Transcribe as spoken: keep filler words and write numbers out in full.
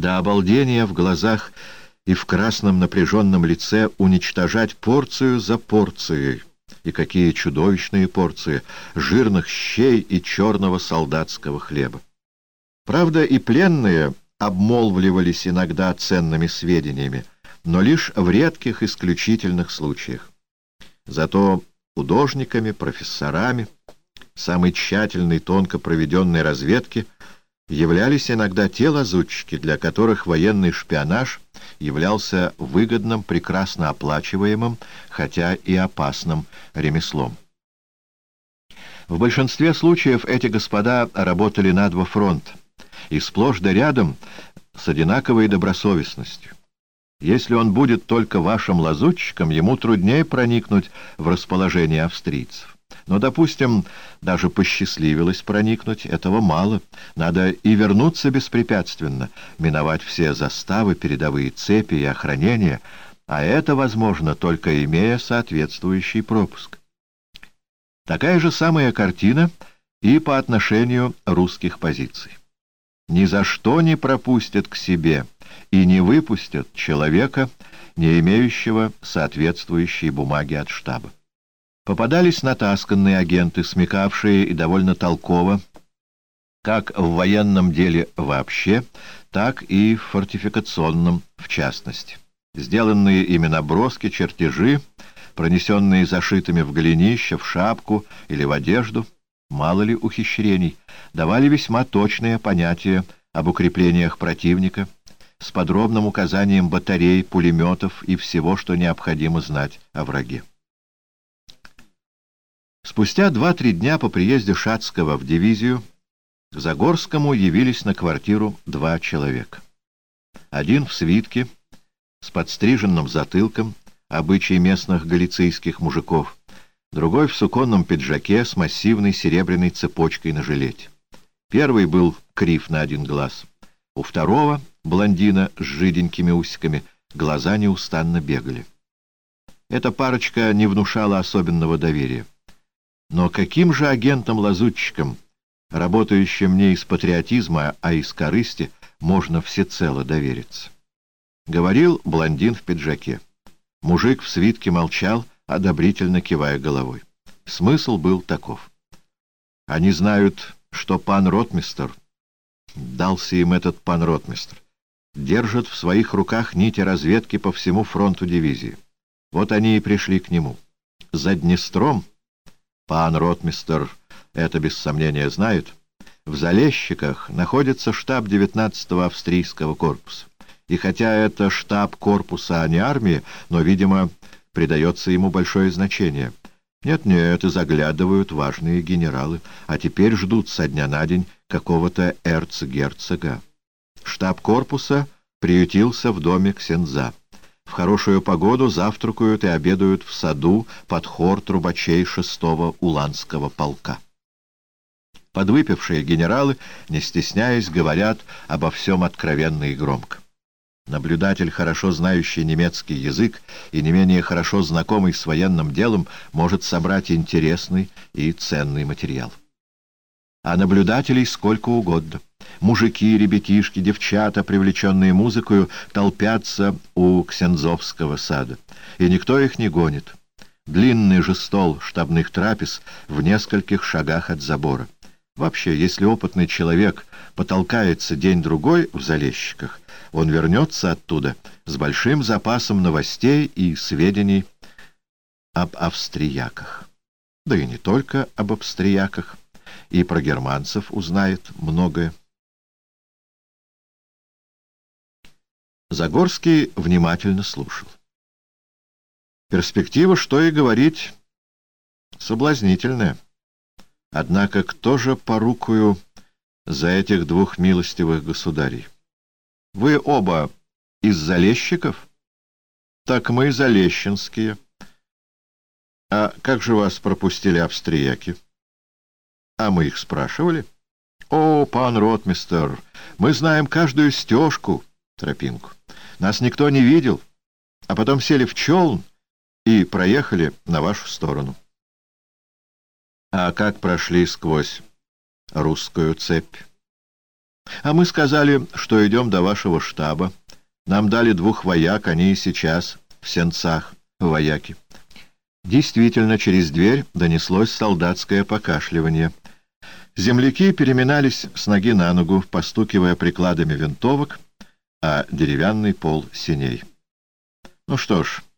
до обалдения в глазах и в красном напряженном лице уничтожать порцию за порцией. И какие чудовищные порции жирных щей и черного солдатского хлеба. Правда, и пленные обмолвливались иногда ценными сведениями, но лишь в редких исключительных случаях. Зато художниками, профессорами самой тщательной, тонко проведенной разведки являлись иногда те лазутчики, для которых военный шпионаж являлся выгодным, прекрасно оплачиваемым, хотя и опасным ремеслом. В большинстве случаев эти господа работали на два фронта, и сплошь да рядом с одинаковой добросовестностью. Если он будет только вашим лазутчиком, ему труднее проникнуть в расположение австрийцев. Но, допустим, даже посчастливилось проникнуть, этого мало. Надо и вернуться беспрепятственно, миновать все заставы, передовые цепи и охранения, а это возможно, только имея соответствующий пропуск. Такая же самая картина и по отношению русских позиций. Ни за что не пропустят к себе и не выпустят человека, не имеющего соответствующей бумаги от штаба. Попадались натасканные агенты, смекавшие и довольно толково, как в военном деле вообще, так и в фортификационном в частности. Сделанные ими наброски, чертежи, пронесенные зашитыми в голенище, в шапку или в одежду, мало ли ухищрений, давали весьма точные понятия об укреплениях противника, с подробным указанием батарей, пулеметов и всего, что необходимо знать о враге. Спустя два-три дня по приезде Шацкого в дивизию к Загорскому явились на квартиру два человека. Один в свитке, с подстриженным затылком, обычай местных галицийских мужиков, другой в суконном пиджаке с массивной серебряной цепочкой на жилете. Первый был крив на один глаз. У второго, блондина с жиденькими усиками, глаза неустанно бегали. Эта парочка не внушала особенного доверия. Но каким же агентам-лазутчикам, работающим не из патриотизма, а из корысти, можно всецело довериться? Говорил блондин в пиджаке. Мужик в свитке молчал, одобрительно кивая головой. Смысл был таков. Они знают, что пан ротмистр, дался им этот пан ротмистр, держит в своих руках нити разведки по всему фронту дивизии. Вот они и пришли к нему. За Днестром, пан ротмистр это без сомнения знает, в Залещиках находится штаб девятнадцатого австрийского корпуса. И хотя это штаб корпуса, а не армии, но, видимо, придается ему большое значение. Нет-нет, и заглядывают важные генералы, а теперь ждут со дня на день какого-то эрцгерцога. Штаб корпуса приютился в доме ксенза. В хорошую погоду завтракают и обедают в саду под хор трубачей шестого уланского полка. Подвыпившие генералы, не стесняясь, говорят обо всем откровенно и громко. Наблюдатель, хорошо знающий немецкий язык и не менее хорошо знакомый с военным делом, может собрать интересный и ценный материал. А наблюдателей сколько угодно. Мужики, ребятишки, девчата, привлеченные музыкою, толпятся у Ксензовского сада, и никто их не гонит. Длинный же стол штабных трапез в нескольких шагах от забора. Вообще, если опытный человек потолкается день-другой в Залещиках, он вернется оттуда с большим запасом новостей и сведений об австрияках. Да и не только об австрияках, и про германцев узнает многое. Загорский внимательно слушал. Перспектива, что и говорить, соблазнительная. Однако кто же порукою за этих двух милостивых государей? Вы оба из Залещиков? Так мы залещинские. А как же вас пропустили австрияки? А мы их спрашивали? О, пан ротмистер, мы знаем каждую стежку, тропинку. Нас никто не видел, а потом сели в челн и проехали на вашу сторону. А как прошли сквозь русскую цепь? А мы сказали, что идем до вашего штаба. Нам дали двух вояк, они и сейчас в сенцах, вояки. Действительно, через дверь донеслось солдатское покашливание. Земляки переминались с ноги на ногу, постукивая прикладами винтовок, а деревянный пол синей. Ну что ж...